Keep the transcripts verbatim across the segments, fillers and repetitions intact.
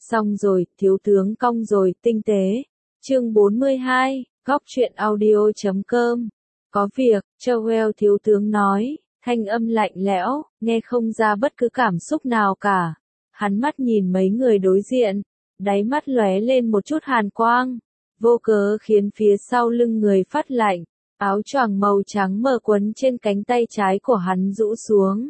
Xong rồi, thiếu tướng cong rồi, tinh tế. Chương bốn mươi hai, góc truyện audio chấm com. Có việc, Joel thiếu tướng nói, thanh âm lạnh lẽo, nghe không ra bất cứ cảm xúc nào cả. Hắn mắt nhìn mấy người đối diện, đáy mắt lóe lên một chút hàn quang, vô cớ khiến phía sau lưng người phát lạnh, áo choàng màu trắng mờ quấn trên cánh tay trái của hắn rũ xuống,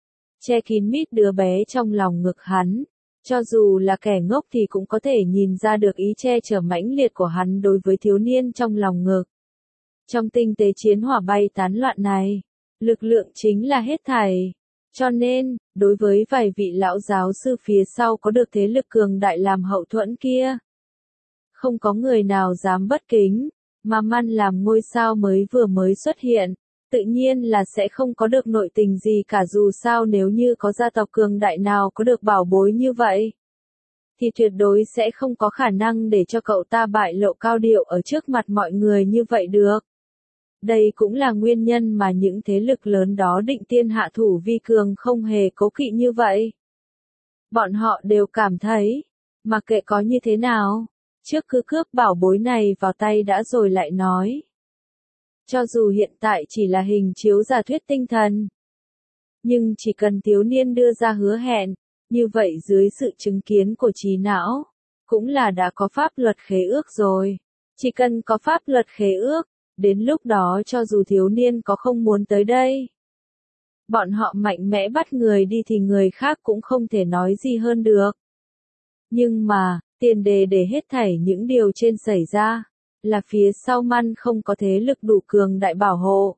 che kín mít đứa bé trong lòng ngực hắn. Cho dù là kẻ ngốc thì cũng có thể nhìn ra được ý che chở mãnh liệt của hắn đối với thiếu niên trong lòng ngực. Trong tinh tế chiến hỏa bay tán loạn này, lực lượng chính là hết thảy. Cho nên, đối với vài vị lão giáo sư phía sau có được thế lực cường đại làm hậu thuẫn kia, không có người nào dám bất kính, mà Man làm ngôi sao mới vừa mới xuất hiện, tự nhiên là sẽ không có được nội tình gì cả. Dù sao nếu như có gia tộc cường đại nào có được bảo bối như vậy, thì tuyệt đối sẽ không có khả năng để cho cậu ta bại lộ cao điệu ở trước mặt mọi người như vậy được. Đây cũng là nguyên nhân mà những thế lực lớn đó định tiên hạ thủ vi cường không hề cố kỵ như vậy. Bọn họ đều cảm thấy, mặc kệ có như thế nào, trước cứ cướp bảo bối này vào tay đã rồi lại nói. Cho dù hiện tại chỉ là hình chiếu giả thuyết tinh thần, nhưng chỉ cần thiếu niên đưa ra hứa hẹn, như vậy dưới sự chứng kiến của trí não, cũng là đã có pháp luật khế ước rồi. Chỉ cần có pháp luật khế ước, đến lúc đó cho dù thiếu niên có không muốn tới đây, bọn họ mạnh mẽ bắt người đi thì người khác cũng không thể nói gì hơn được. Nhưng mà, tiền đề để hết thảy những điều trên xảy ra, là phía sau Man không có thế lực đủ cường đại bảo hộ.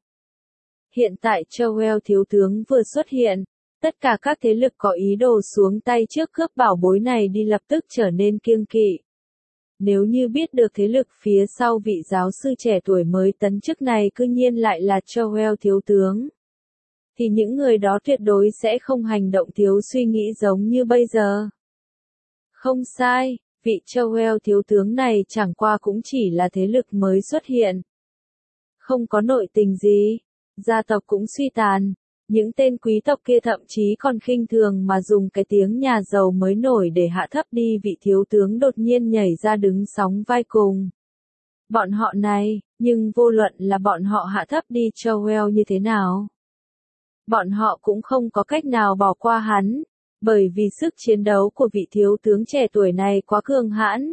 Hiện tại Joel thiếu tướng vừa xuất hiện, tất cả các thế lực có ý đồ xuống tay trước cướp bảo bối này đi lập tức trở nên kiêng kỵ. Nếu như biết được thế lực phía sau vị giáo sư trẻ tuổi mới tấn chức này cư nhiên lại là Joel thiếu tướng, thì những người đó tuyệt đối sẽ không hành động thiếu suy nghĩ giống như bây giờ. Không sai, vị Joel thiếu tướng này chẳng qua cũng chỉ là thế lực mới xuất hiện. Không có nội tình gì, gia tộc cũng suy tàn, những tên quý tộc kia thậm chí còn khinh thường mà dùng cái tiếng nhà giàu mới nổi để hạ thấp đi vị thiếu tướng đột nhiên nhảy ra đứng sóng vai cùng bọn họ này, nhưng vô luận là bọn họ hạ thấp đi Joel như thế nào, bọn họ cũng không có cách nào bỏ qua hắn, bởi vì sức chiến đấu của vị thiếu tướng trẻ tuổi này quá cường hãn.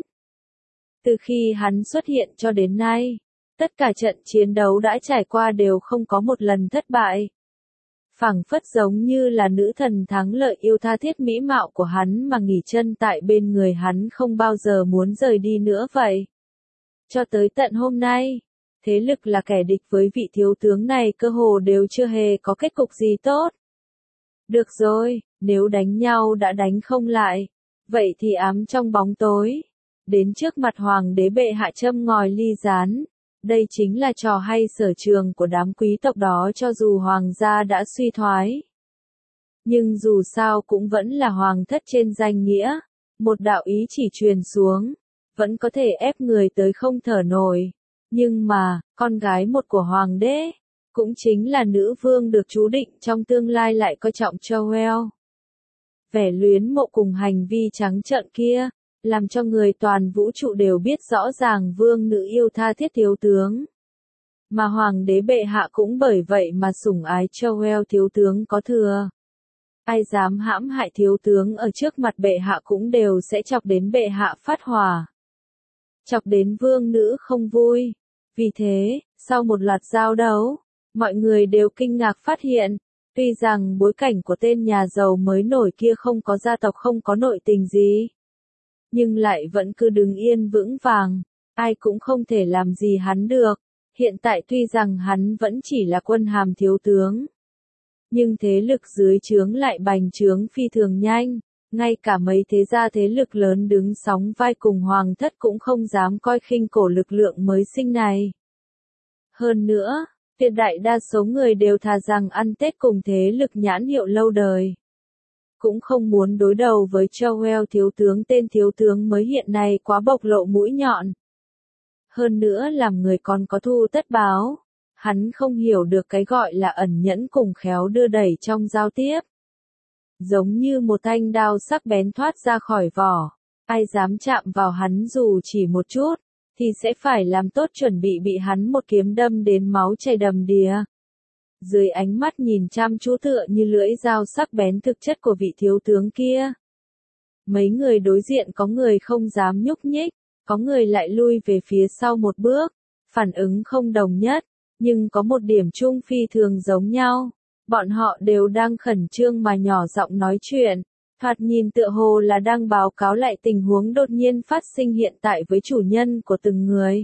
Từ khi hắn xuất hiện cho đến nay, tất cả trận chiến đấu đã trải qua đều không có một lần thất bại. Phảng phất giống như là nữ thần thắng lợi yêu tha thiết mỹ mạo của hắn mà nghỉ chân tại bên người hắn không bao giờ muốn rời đi nữa vậy. Cho tới tận hôm nay, thế lực là kẻ địch với vị thiếu tướng này cơ hồ đều chưa hề có kết cục gì tốt. Được rồi, nếu đánh nhau đã đánh không lại, vậy thì ám trong bóng tối, đến trước mặt hoàng đế bệ hạ châm ngòi ly gián. Đây chính là trò hay sở trường của đám quý tộc đó. Cho dù hoàng gia đã suy thoái, nhưng dù sao cũng vẫn là hoàng thất trên danh nghĩa, một đạo ý chỉ truyền xuống, vẫn có thể ép người tới không thở nổi. Nhưng mà, con gái một của hoàng đế, cũng chính là nữ vương được chú định trong tương lai lại coi trọng Joel. Vẻ luyến mộ cùng hành vi trắng trợn kia, làm cho người toàn vũ trụ đều biết rõ ràng vương nữ yêu tha thiết thiếu tướng. Mà hoàng đế bệ hạ cũng bởi vậy mà sủng ái Joel thiếu tướng có thừa. Ai dám hãm hại thiếu tướng ở trước mặt bệ hạ cũng đều sẽ chọc đến bệ hạ phát hỏa. Chọc đến vương nữ không vui. Vì thế, sau một loạt giao đấu, mọi người đều kinh ngạc phát hiện, tuy rằng bối cảnh của tên nhà giàu mới nổi kia không có gia tộc không có nội tình gì, nhưng lại vẫn cứ đứng yên vững vàng, ai cũng không thể làm gì hắn được. Hiện tại tuy rằng hắn vẫn chỉ là quân hàm thiếu tướng, nhưng thế lực dưới trướng lại bành trướng phi thường nhanh, ngay cả mấy thế gia thế lực lớn đứng sóng vai cùng hoàng thất cũng không dám coi khinh cổ lực lượng mới sinh này. Hơn nữa, tuyệt đại đa số người đều thà rằng ăn Tết cùng thế lực nhãn hiệu lâu đời, cũng không muốn đối đầu với Joel thiếu tướng. Tên thiếu tướng mới hiện nay quá bộc lộ mũi nhọn. Hơn nữa làm người còn có thu tất báo, hắn không hiểu được cái gọi là ẩn nhẫn cùng khéo đưa đẩy trong giao tiếp. Giống như một thanh đao sắc bén thoát ra khỏi vỏ, Ai dám chạm vào hắn dù chỉ một chút, thì sẽ phải làm tốt chuẩn bị bị hắn một kiếm đâm đến máu chảy đầm đìa. Dưới ánh mắt nhìn chăm chú tựa như lưỡi dao sắc bén thực chất của vị thiếu tướng kia. Mấy người đối diện có người không dám nhúc nhích, có người lại lui về phía sau một bước, phản ứng không đồng nhất, nhưng có một điểm chung phi thường giống nhau. Bọn họ đều đang khẩn trương mà nhỏ giọng nói chuyện, thoạt nhìn tựa hồ là đang báo cáo lại tình huống đột nhiên phát sinh hiện tại với chủ nhân của từng người.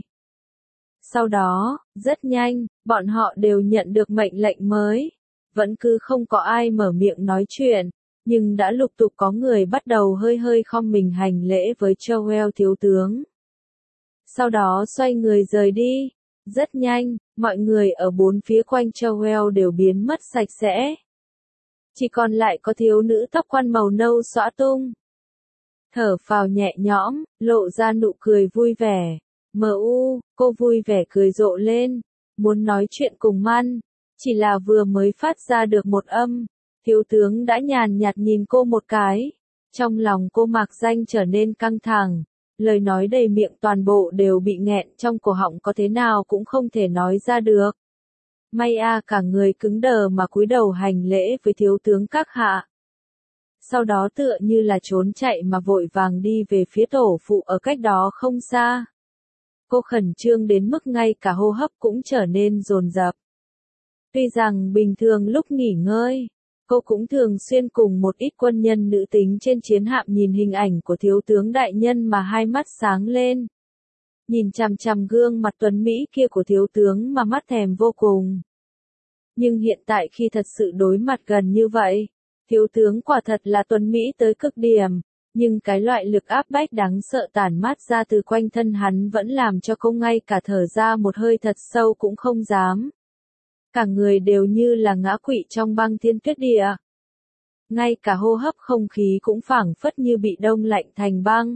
Sau đó, rất nhanh, bọn họ đều nhận được mệnh lệnh mới. Vẫn cứ không có ai mở miệng nói chuyện, nhưng đã lục tục có người bắt đầu hơi hơi khom mình hành lễ với Joel thiếu tướng. Sau đó xoay người rời đi. Rất nhanh, mọi người ở bốn phía quanh Joel đều biến mất sạch sẽ. Chỉ còn lại có thiếu nữ tóc quan màu nâu xõa tung. Thở phào nhẹ nhõm, lộ ra nụ cười vui vẻ. Mờ u, cô vui vẻ cười rộ lên, muốn nói chuyện cùng Man. Chỉ là vừa mới phát ra được một âm, thiếu tướng đã nhàn nhạt nhìn cô một cái. Trong lòng cô mạc danh trở nên căng thẳng. Lời nói đầy miệng toàn bộ đều bị nghẹn trong cổ họng, có thế nào cũng không thể nói ra được. May a cả người cứng đờ mà cúi đầu hành lễ với thiếu tướng các hạ. Sau đó tựa như là trốn chạy mà vội vàng đi về phía tổ phụ ở cách đó không xa. Cô khẩn trương đến mức ngay cả hô hấp cũng trở nên dồn dập. Tuy rằng bình thường lúc nghỉ ngơi, cô cũng thường xuyên cùng một ít quân nhân nữ tính trên chiến hạm nhìn hình ảnh của thiếu tướng đại nhân mà hai mắt sáng lên. Nhìn chằm chằm gương mặt tuấn Mỹ kia của thiếu tướng mà mắt thèm vô cùng. Nhưng hiện tại khi thật sự đối mặt gần như vậy, thiếu tướng quả thật là tuấn Mỹ tới cực điểm, nhưng cái loại lực áp bách đáng sợ tản mát ra từ quanh thân hắn vẫn làm cho cô ngay cả thở ra một hơi thật sâu cũng không dám. Cả người đều như là ngã quỵ trong băng thiên tuyết địa. Ngay cả hô hấp không khí cũng phảng phất như bị đông lạnh thành băng.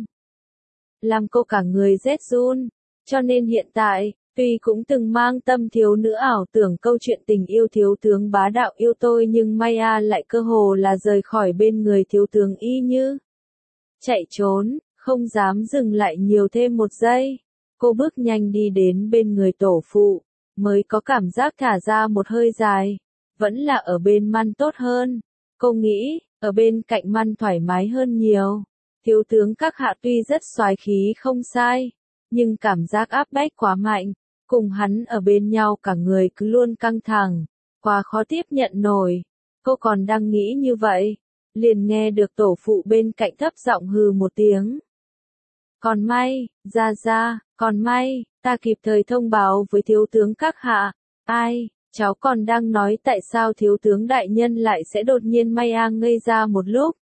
Làm cô cả người rét run, cho nên hiện tại, tuy cũng từng mang tâm thiếu nữ ảo tưởng câu chuyện tình yêu thiếu tướng bá đạo yêu tôi, nhưng Maya lại cơ hồ là rời khỏi bên người thiếu tướng y như chạy trốn, không dám dừng lại nhiều thêm một giây. Cô bước nhanh đi đến bên người tổ phụ, mới có cảm giác thả ra một hơi dài. Vẫn là ở bên Man tốt hơn. Cô nghĩ, ở bên cạnh Man thoải mái hơn nhiều. Thiếu tướng các hạ tuy rất soái khí không sai, nhưng cảm giác áp bách quá mạnh. Cùng hắn ở bên nhau cả người cứ luôn căng thẳng, quá khó tiếp nhận nổi. Cô còn đang nghĩ như vậy, liền nghe được tổ phụ bên cạnh thấp giọng hừ một tiếng. Còn may, ra ra, còn may, ta kịp thời thông báo với thiếu tướng các hạ. Ai, cháu còn đang nói tại sao thiếu tướng đại nhân lại sẽ đột nhiên Maya ngây ra một lúc.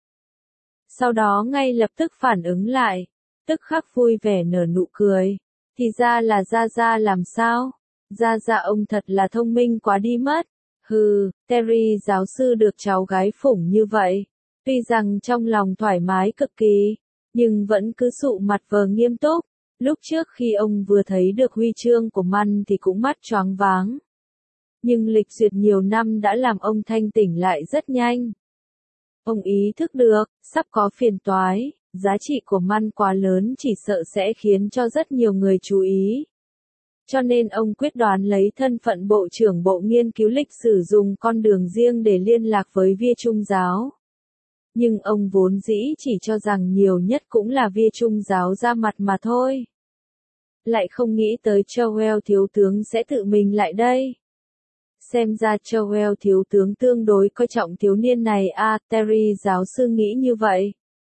Sau đó ngay lập tức phản ứng lại, tức khắc vui vẻ nở nụ cười. Thì ra là Gia Gia làm sao? Gia Gia ông thật là thông minh quá đi mất. Hừ, Terry giáo sư được cháu gái phủng như vậy. Tuy rằng trong lòng thoải mái cực kỳ, nhưng vẫn cứ sụ mặt vờ nghiêm túc. Lúc trước khi ông vừa thấy được huy chương của Man thì cũng mắt choáng váng. Nhưng lịch duyệt nhiều năm đã làm ông thanh tỉnh lại rất nhanh. Ông ý thức được, sắp có phiền toái. Giá trị của Man quá lớn chỉ sợ sẽ khiến cho rất nhiều người chú ý. Cho nên ông quyết đoán lấy thân phận Bộ trưởng Bộ Nghiên cứu Lịch sử dùng con đường riêng để liên lạc với Via Trung giáo. Nhưng ông vốn dĩ chỉ cho rằng nhiều nhất cũng là Via Trung giáo ra mặt mà thôi. Lại không nghĩ tới Joel thiếu tướng sẽ tự mình lại đây. Xem ra Joel thiếu tướng tương đối coi trọng thiếu niên này à, Terry giáo sư nghĩ như vậy.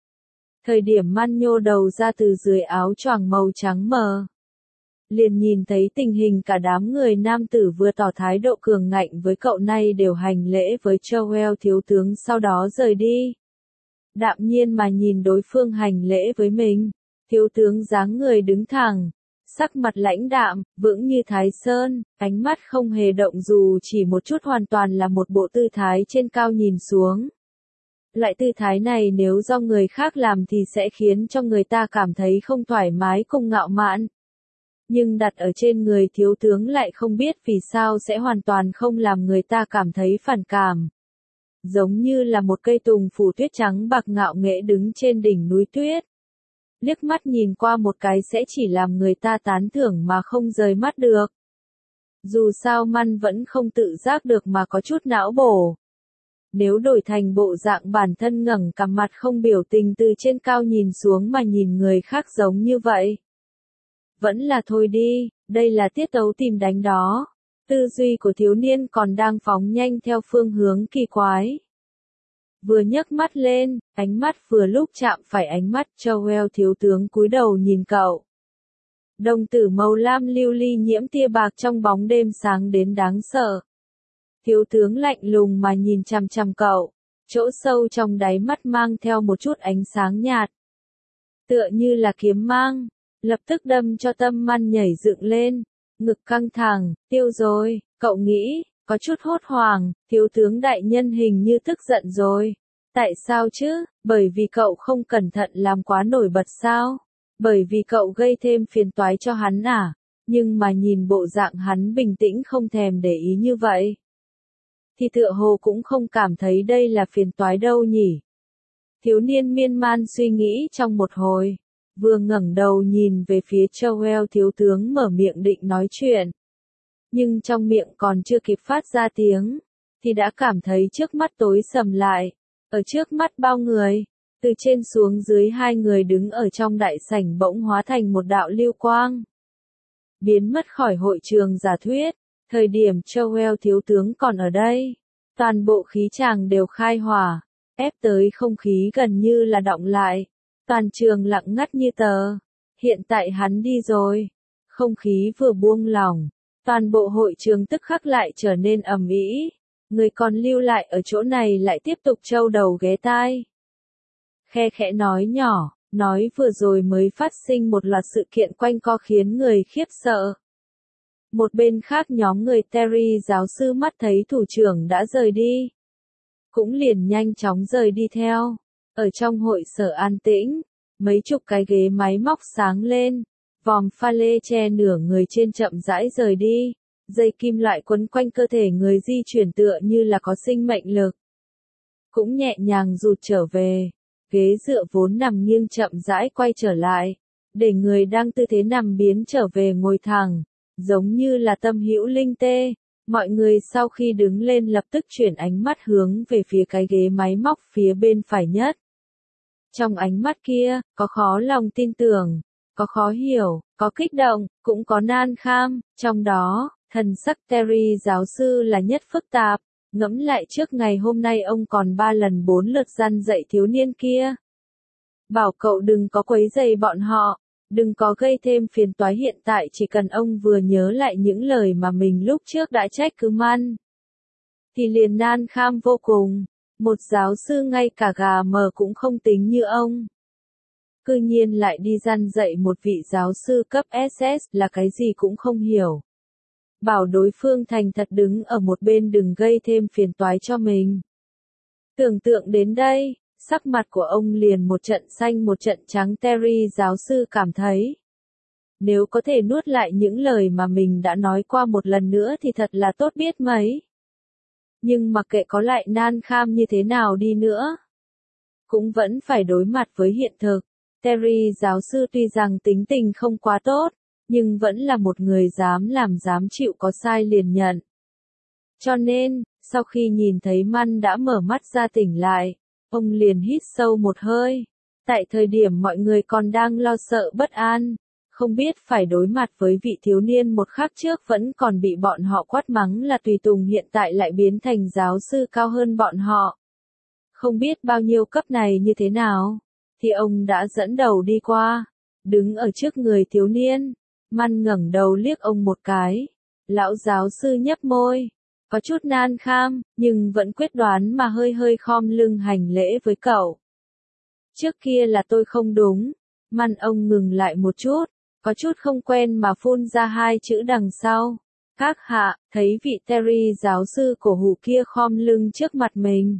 Thời điểm Man nhô đầu ra từ dưới áo choàng màu trắng mờ, liền nhìn thấy tình hình cả đám người nam tử vừa tỏ thái độ cường ngạnh với cậu này đều hành lễ với Joel thiếu tướng sau đó rời đi. Đạm nhiên mà nhìn đối phương hành lễ với mình, thiếu tướng dáng người đứng thẳng, sắc mặt lãnh đạm, vững như Thái Sơn, ánh mắt không hề động dù chỉ một chút, hoàn toàn là một bộ tư thái trên cao nhìn xuống. Loại tư thái này nếu do người khác làm thì sẽ khiến cho người ta cảm thấy không thoải mái cùng ngạo mạn. Nhưng đặt ở trên người thiếu tướng lại không biết vì sao sẽ hoàn toàn không làm người ta cảm thấy phản cảm. Giống như là một cây tùng phủ tuyết trắng bạc ngạo nghễ đứng trên đỉnh núi tuyết. liếc mắt nhìn qua một cái sẽ chỉ làm người ta tán thưởng mà không rời mắt được. Dù sao Man vẫn không tự giác được mà có chút não bổ. Nếu đổi thành bộ dạng bản thân ngẩng cằm mặt không biểu tình từ trên cao nhìn xuống mà nhìn người khác giống như vậy. Vẫn là thôi đi, đây là tiết tấu tìm đánh đó. Tư duy của thiếu niên còn đang phóng nhanh theo phương hướng kỳ quái. Vừa nhấc mắt lên, ánh mắt vừa lúc chạm phải ánh mắt Joel thiếu tướng cúi đầu nhìn cậu. Đồng tử màu lam lưu ly nhiễm tia bạc trong bóng đêm sáng đến đáng sợ. Thiếu tướng lạnh lùng mà nhìn chằm chằm cậu, chỗ sâu trong đáy mắt mang theo một chút ánh sáng nhạt. Tựa như là kiếm mang, lập tức đâm cho tâm Man nhảy dựng lên, ngực căng thẳng, tiêu rồi, cậu nghĩ, có chút hốt hoảng, thiếu tướng đại nhân hình như tức giận rồi. Tại sao chứ, bởi vì cậu không cẩn thận làm quá nổi bật sao? Bởi vì cậu gây thêm phiền toái cho hắn à? Nhưng mà nhìn bộ dạng hắn bình tĩnh không thèm để ý như vậy. Thì tựa hồ cũng không cảm thấy đây là phiền toái đâu nhỉ. Thiếu niên miên man suy nghĩ trong một hồi. Vừa ngẩng đầu nhìn về phía Joel thiếu tướng mở miệng định nói chuyện. Nhưng trong miệng còn chưa kịp phát ra tiếng. Thì đã cảm thấy trước mắt tối sầm lại. Ở trước mắt bao người. Từ trên xuống dưới hai người đứng ở trong đại sảnh bỗng hóa thành một đạo lưu quang. Biến mất khỏi hội trường giả thuyết. Thời điểm Joel thiếu tướng còn ở đây. Toàn bộ khí tràng đều khai hỏa. Ép tới không khí gần như là đọng lại. Toàn trường lặng ngắt như tờ. Hiện tại hắn đi rồi. Không khí vừa buông lỏng. Toàn bộ hội trường tức khắc lại trở nên ầm ĩ. Người còn lưu lại ở chỗ này lại tiếp tục trâu đầu ghé tai. Khe khẽ nói nhỏ, nói vừa rồi mới phát sinh một loạt sự kiện quanh co khiến người khiếp sợ. Một bên khác nhóm người Terry giáo sư mắt thấy thủ trưởng đã rời đi. Cũng liền nhanh chóng rời đi theo. Ở trong hội sở an tĩnh, mấy chục cái ghế máy móc sáng lên, vòm pha lê che nửa người trên chậm rãi rời đi, dây kim loại quấn quanh cơ thể người di chuyển tựa như là có sinh mệnh lực. Cũng nhẹ nhàng rụt trở về, ghế dựa vốn nằm nghiêng chậm rãi quay trở lại, để người đang tư thế nằm biến trở về ngồi thẳng, giống như là tâm hữu linh tê. Mọi người sau khi đứng lên lập tức chuyển ánh mắt hướng về phía cái ghế máy móc phía bên phải nhất. Trong ánh mắt kia, có khó lòng tin tưởng, có khó hiểu, có kích động, cũng có nan kham, trong đó, thần sắc Terry giáo sư là nhất phức tạp, ngẫm lại trước ngày hôm nay ông còn ba lần bốn lượt răn dạy thiếu niên kia. Bảo cậu đừng có quấy rầy bọn họ, đừng có gây thêm phiền toái hiện tại chỉ cần ông vừa nhớ lại những lời mà mình lúc trước đã trách cứ Man. Thì liền nan kham vô cùng. Một giáo sư ngay cả gà mờ cũng không tính như ông. Cư nhiên lại đi răn dạy một vị giáo sư cấp ét ét là cái gì cũng không hiểu. Bảo đối phương thành thật đứng ở một bên đừng gây thêm phiền toái cho mình. Tưởng tượng đến đây, sắc mặt của ông liền một trận xanh một trận trắng. Terry giáo sư cảm thấy. Nếu có thể nuốt lại những lời mà mình đã nói qua một lần nữa thì thật là tốt biết mấy. Nhưng mặc kệ có lại nan kham như thế nào đi nữa, cũng vẫn phải đối mặt với hiện thực. Terry giáo sư tuy rằng tính tình không quá tốt, nhưng vẫn là một người dám làm dám chịu có sai liền nhận. Cho nên, sau khi nhìn thấy Man đã mở mắt ra tỉnh lại, ông liền hít sâu một hơi. Tại thời điểm mọi người còn đang lo sợ bất an, không biết phải đối mặt với vị thiếu niên một khắc trước vẫn còn bị bọn họ quát mắng là tùy tùng hiện tại lại biến thành giáo sư cao hơn bọn họ. Không biết bao nhiêu cấp này như thế nào, thì ông đã dẫn đầu đi qua, đứng ở trước người thiếu niên. Man ngẩng đầu liếc ông một cái. Lão giáo sư nhấp môi, có chút nan kham, nhưng vẫn quyết đoán mà hơi hơi khom lưng hành lễ với cậu. Trước kia là tôi không đúng. Man ông ngừng lại một chút, có chút không quen mà phun ra hai chữ đằng sau. Các hạ, thấy vị Terry giáo sư cổ hủ kia khom lưng trước mặt mình.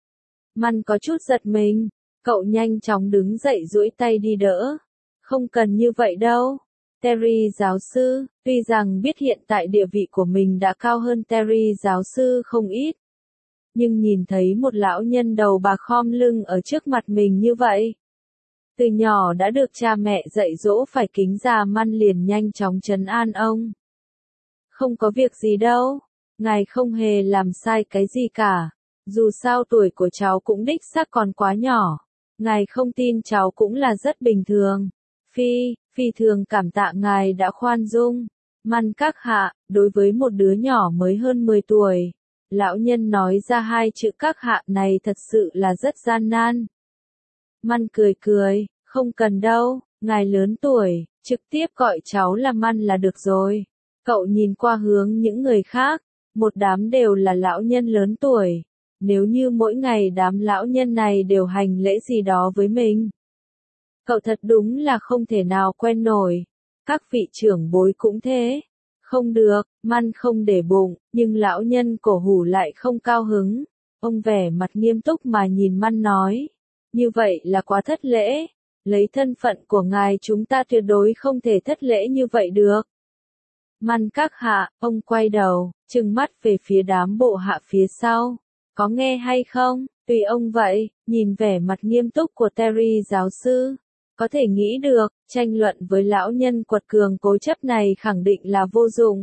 Man có chút giật mình, cậu nhanh chóng đứng dậy duỗi tay đi đỡ. Không cần như vậy đâu. Terry giáo sư, tuy rằng biết hiện tại địa vị của mình đã cao hơn Terry giáo sư không ít. Nhưng nhìn thấy một lão nhân đầu bạc khom lưng ở trước mặt mình như vậy. Từ nhỏ đã được cha mẹ dạy dỗ phải kính già, Man liền nhanh chóng trấn an ông. Không có việc gì đâu, ngài không hề làm sai cái gì cả. Dù sao tuổi của cháu cũng đích xác còn quá nhỏ. Ngài không tin cháu cũng là rất bình thường. Phi, phi thường cảm tạ ngài đã khoan dung. Man các hạ, đối với một đứa nhỏ mới hơn mười tuổi, lão nhân nói ra hai chữ các hạ này thật sự là rất gian nan. Man cười cười, không cần đâu, ngài lớn tuổi, trực tiếp gọi cháu là Man là được rồi. Cậu nhìn qua hướng những người khác, một đám đều là lão nhân lớn tuổi. Nếu như mỗi ngày đám lão nhân này đều hành lễ gì đó với mình, cậu thật đúng là không thể nào quen nổi. Các vị trưởng bối cũng thế. Không được, Man không để bụng, nhưng lão nhân cổ hủ lại không cao hứng. Ông vẻ mặt nghiêm túc mà nhìn Man nói. Như vậy là quá thất lễ. Lấy thân phận của ngài chúng ta tuyệt đối không thể thất lễ như vậy được. Man các hạ, ông quay đầu, trừng mắt về phía đám bộ hạ phía sau. Có nghe hay không? Tùy ông vậy, nhìn vẻ mặt nghiêm túc của Terry giáo sư. Có thể nghĩ được, tranh luận với lão nhân quật cường cố chấp này khẳng định là vô dụng.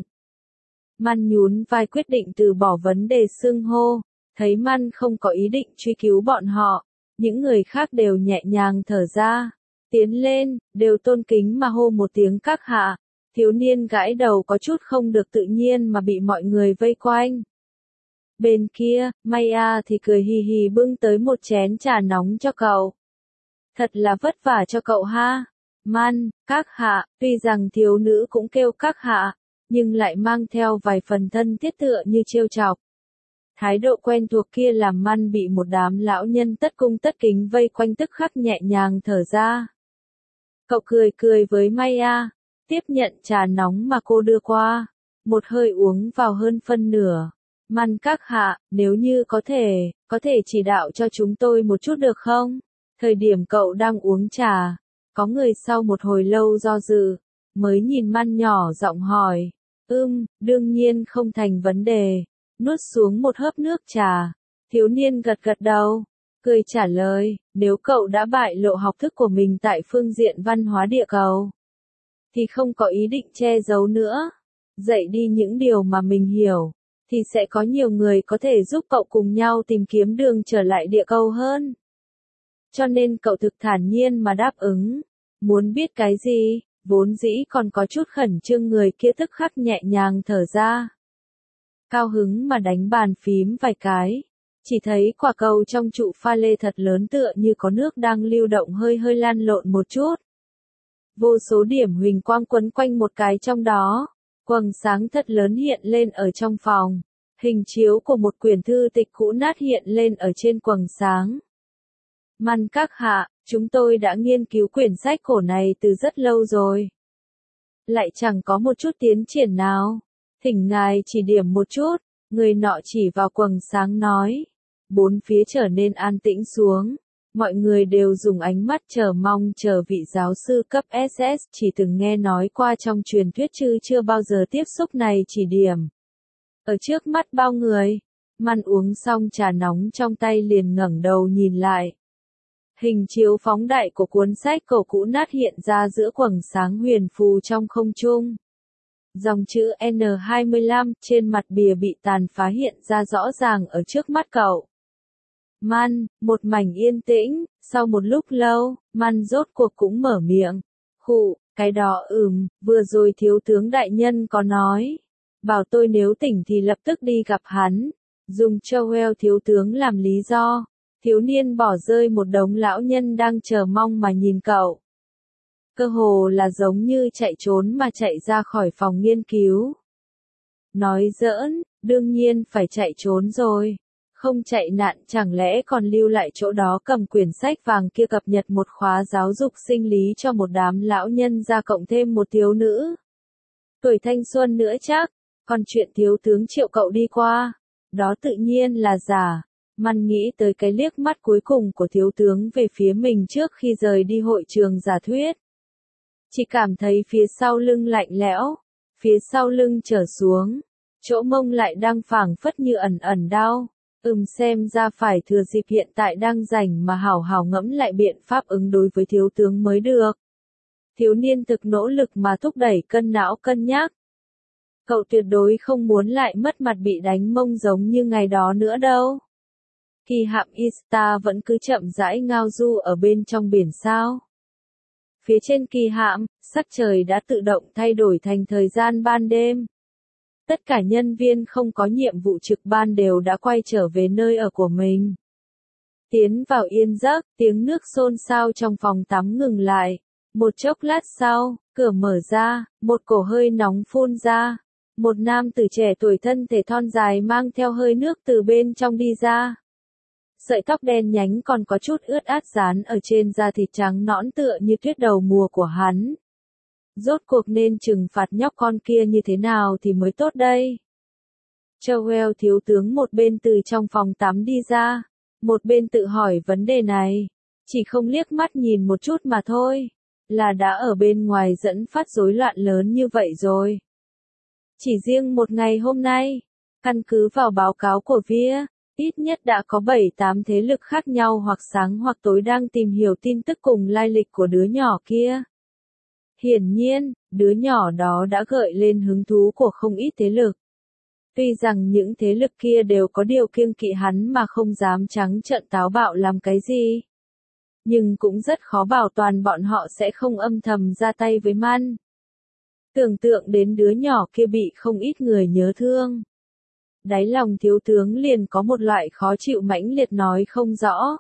Man nhún vai quyết định từ bỏ vấn đề xưng hô. Thấy Man không có ý định truy cứu bọn họ, những người khác đều nhẹ nhàng thở ra. Tiến lên, đều tôn kính mà hô một tiếng các hạ. Thiếu niên gãi đầu có chút không được tự nhiên mà bị mọi người vây quanh. Bên kia, Maya thì cười hì hì bưng tới một chén trà nóng cho cậu. Thật là vất vả cho cậu ha. Man, các hạ, tuy rằng thiếu nữ cũng kêu các hạ, nhưng lại mang theo vài phần thân thiết tựa như trêu chọc. Thái độ quen thuộc kia làm Man bị một đám lão nhân tất cung tất kính vây quanh tức khắc nhẹ nhàng thở ra. Cậu cười cười với Maya, tiếp nhận trà nóng mà cô đưa qua, một hơi uống vào hơn phân nửa. Man các hạ, nếu như có thể, có thể chỉ đạo cho chúng tôi một chút được không? Thời điểm cậu đang uống trà, có người sau một hồi lâu do dự, mới nhìn Man nhỏ giọng hỏi. Ưm, đương nhiên không thành vấn đề. Nuốt xuống một hớp nước trà. Thiếu niên gật gật đầu, cười trả lời, nếu cậu đã bại lộ học thức của mình tại phương diện văn hóa địa cầu, thì không có ý định che giấu nữa. Dạy đi những điều mà mình hiểu, thì sẽ có nhiều người có thể giúp cậu cùng nhau tìm kiếm đường trở lại địa cầu hơn. Cho nên cậu thực thản nhiên mà đáp ứng. Muốn biết cái gì, vốn dĩ còn có chút khẩn trương người kia tức khắc nhẹ nhàng thở ra. Cao hứng mà đánh bàn phím vài cái. Chỉ thấy quả cầu trong trụ pha lê thật lớn tựa như có nước đang lưu động hơi hơi lan lộn một chút. Vô số điểm huỳnh quang quấn quanh một cái trong đó. Quầng sáng thật lớn hiện lên ở trong phòng. Hình chiếu của một quyển thư tịch cũ nát hiện lên ở trên quầng sáng. Man các hạ, chúng tôi đã nghiên cứu quyển sách cổ này từ rất lâu rồi. Lại chẳng có một chút tiến triển nào. Thỉnh ngài chỉ điểm một chút, người nọ chỉ vào quầng sáng nói. Bốn phía trở nên an tĩnh xuống. Mọi người đều dùng ánh mắt chờ mong chờ vị giáo sư cấp ét ét chỉ từng nghe nói qua trong truyền thuyết chứ chưa bao giờ tiếp xúc này chỉ điểm. Ở trước mắt bao người, Man uống xong trà nóng trong tay liền ngẩng đầu nhìn lại. Hình chiếu phóng đại của cuốn sách cổ cũ nát hiện ra giữa quầng sáng huyền phù trong không trung. Dòng chữ N hai mươi lăm trên mặt bìa bị tàn phá hiện ra rõ ràng ở trước mắt cậu. Man, một mảnh yên tĩnh, sau một lúc lâu, Man rốt cuộc cũng mở miệng. Khụ, cái đó ừm, vừa rồi thiếu tướng đại nhân có nói. Bảo tôi nếu tỉnh thì lập tức đi gặp hắn. Dùng Joel thiếu tướng làm lý do. Thiếu niên bỏ rơi một đống lão nhân đang chờ mong mà nhìn cậu. Cơ hồ là giống như chạy trốn mà chạy ra khỏi phòng nghiên cứu. Nói giỡn, đương nhiên phải chạy trốn rồi. Không chạy nạn chẳng lẽ còn lưu lại chỗ đó cầm quyển sách vàng kia cập nhật một khóa giáo dục sinh lý cho một đám lão nhân ra cộng thêm một thiếu nữ. Tuổi thanh xuân nữa chắc, còn chuyện thiếu tướng triệu cậu đi qua. Đó tự nhiên là giả. Man nghĩ tới cái liếc mắt cuối cùng của thiếu tướng về phía mình trước khi rời đi hội trường giả thuyết. Chỉ cảm thấy phía sau lưng lạnh lẽo, phía sau lưng trở xuống, chỗ mông lại đang phảng phất như ẩn ẩn đau. Ừm xem ra phải thừa dịp hiện tại đang rảnh mà hảo hảo ngẫm lại biện pháp ứng đối với thiếu tướng mới được. Thiếu niên thực nỗ lực mà thúc đẩy cân não cân nhắc. Cậu tuyệt đối không muốn lại mất mặt bị đánh mông giống như ngày đó nữa đâu. Kỳ hạm Ista vẫn cứ chậm rãi ngao du ở bên trong biển sao. Phía trên kỳ hạm, sắc trời đã tự động thay đổi thành thời gian ban đêm. Tất cả nhân viên không có nhiệm vụ trực ban đều đã quay trở về nơi ở của mình. Tiến vào yên giấc, tiếng nước xôn xao trong phòng tắm ngừng lại. Một chốc lát sau, cửa mở ra, một cổ hơi nóng phun ra. Một nam tử trẻ tuổi thân thể thon dài mang theo hơi nước từ bên trong đi ra. Sợi tóc đen nhánh còn có chút ướt át dán ở trên da thịt trắng nõn tựa như tuyết đầu mùa của hắn. Rốt cuộc nên trừng phạt nhóc con kia như thế nào thì mới tốt đây? Joel thiếu tướng một bên từ trong phòng tắm đi ra, một bên tự hỏi vấn đề này. Chỉ không liếc mắt nhìn một chút mà thôi, là đã ở bên ngoài dẫn phát rối loạn lớn như vậy rồi. Chỉ riêng một ngày hôm nay, căn cứ vào báo cáo của vê i, ít nhất đã có bảy tám thế lực khác nhau hoặc sáng hoặc tối đang tìm hiểu tin tức cùng lai lịch của đứa nhỏ kia. Hiển nhiên, đứa nhỏ đó đã gợi lên hứng thú của không ít thế lực. Tuy rằng những thế lực kia đều có điều kiêng kỵ hắn mà không dám trắng trợn táo bạo làm cái gì. Nhưng cũng rất khó bảo toàn bọn họ sẽ không âm thầm ra tay với man. Tưởng tượng đến đứa nhỏ kia bị không ít người nhớ thương. Đáy lòng thiếu tướng liền có một loại khó chịu mãnh liệt nói không rõ.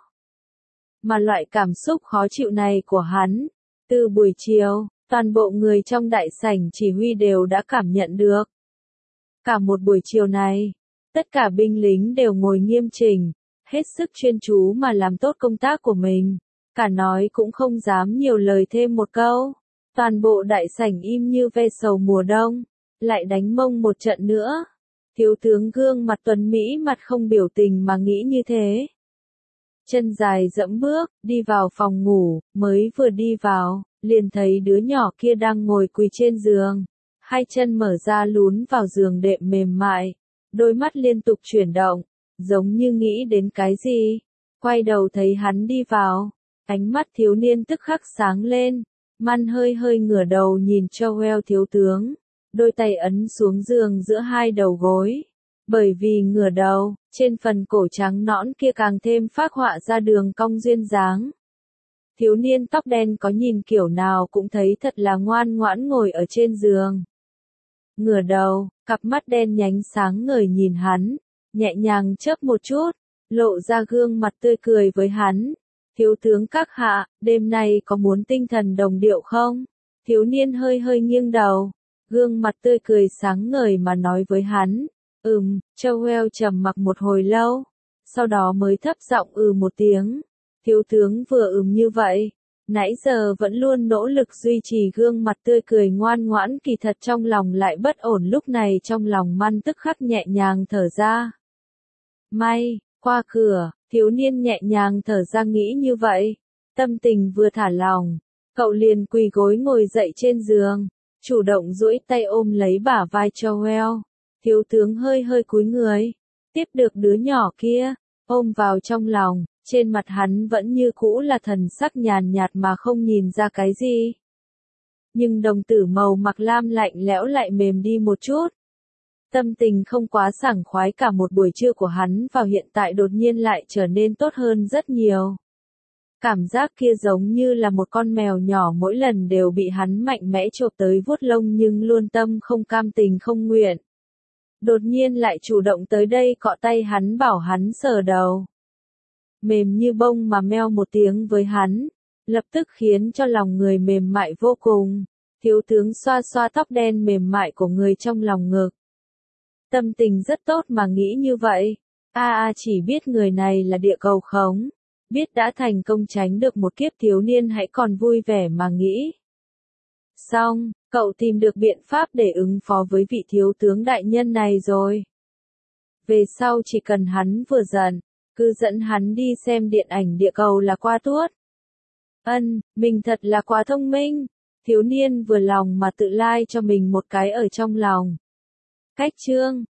Mà loại cảm xúc khó chịu này của hắn, từ buổi chiều, toàn bộ người trong đại sảnh chỉ huy đều đã cảm nhận được. Cả một buổi chiều này, tất cả binh lính đều ngồi nghiêm chỉnh, hết sức chuyên chú mà làm tốt công tác của mình. Cả nói cũng không dám nhiều lời thêm một câu. Toàn bộ đại sảnh im như ve sầu mùa đông, lại đánh mông một trận nữa. Thiếu tướng gương mặt tuấn Mỹ mặt không biểu tình mà nghĩ như thế. Chân dài dẫm bước, đi vào phòng ngủ, mới vừa đi vào, liền thấy đứa nhỏ kia đang ngồi quỳ trên giường. Hai chân mở ra lún vào giường đệm mềm mại, đôi mắt liên tục chuyển động, giống như nghĩ đến cái gì. Quay đầu thấy hắn đi vào, ánh mắt thiếu niên tức khắc sáng lên. Man hơi hơi ngửa đầu nhìn Joel thiếu tướng, đôi tay ấn xuống giường giữa hai đầu gối. Bởi vì ngửa đầu, trên phần cổ trắng nõn kia càng thêm phác họa ra đường cong duyên dáng. Thiếu niên tóc đen có nhìn kiểu nào cũng thấy thật là ngoan ngoãn ngồi ở trên giường. Ngửa đầu, cặp mắt đen nhánh sáng ngời nhìn hắn, nhẹ nhàng chớp một chút, lộ ra gương mặt tươi cười với hắn. Thiếu tướng các hạ, đêm nay có muốn tinh thần đồng điệu không? Thiếu niên hơi hơi nghiêng đầu, gương mặt tươi cười sáng ngời mà nói với hắn. Ừm, Joel trầm mặc một hồi lâu, sau đó mới thấp giọng ừ một tiếng. Thiếu tướng vừa ừm như vậy, nãy giờ vẫn luôn nỗ lực duy trì gương mặt tươi cười ngoan ngoãn, kỳ thật trong lòng lại bất ổn. Lúc này trong lòng Man tức khắc nhẹ nhàng thở ra. May, qua cửa, thiếu niên nhẹ nhàng thở ra nghĩ như vậy. Tâm tình vừa thả lỏng, cậu liền quỳ gối ngồi dậy trên giường, chủ động duỗi tay ôm lấy bả vai Joel. Thiếu tướng hơi hơi cúi người, tiếp được đứa nhỏ kia, ôm vào trong lòng. Trên mặt hắn vẫn như cũ là thần sắc nhàn nhạt mà không nhìn ra cái gì. Nhưng đồng tử màu mặc lam lạnh lẽo lại mềm đi một chút. Tâm tình không quá sảng khoái cả một buổi trưa của hắn vào hiện tại đột nhiên lại trở nên tốt hơn rất nhiều. Cảm giác kia giống như là một con mèo nhỏ mỗi lần đều bị hắn mạnh mẽ chộp tới vuốt lông nhưng luôn tâm không cam tình không nguyện. Đột nhiên lại chủ động tới đây cọ tay hắn bảo hắn sờ đầu. Mềm như bông mà meo một tiếng với hắn, lập tức khiến cho lòng người mềm mại vô cùng. Thiếu tướng xoa xoa tóc đen mềm mại của người trong lòng ngực. Tâm tình rất tốt mà nghĩ như vậy. A a chỉ biết người này là địa cầu khống, biết đã thành công tránh được một kiếp thiếu niên hãy còn vui vẻ mà nghĩ. Xong, cậu tìm được biện pháp để ứng phó với vị thiếu tướng đại nhân này rồi. Về sau chỉ cần hắn vừa giận, cứ dẫn hắn đi xem điện ảnh địa cầu là qua tuốt. Ân, mình thật là quá thông minh. Thiếu niên vừa lòng mà tự like cho mình một cái ở trong lòng. Cách chương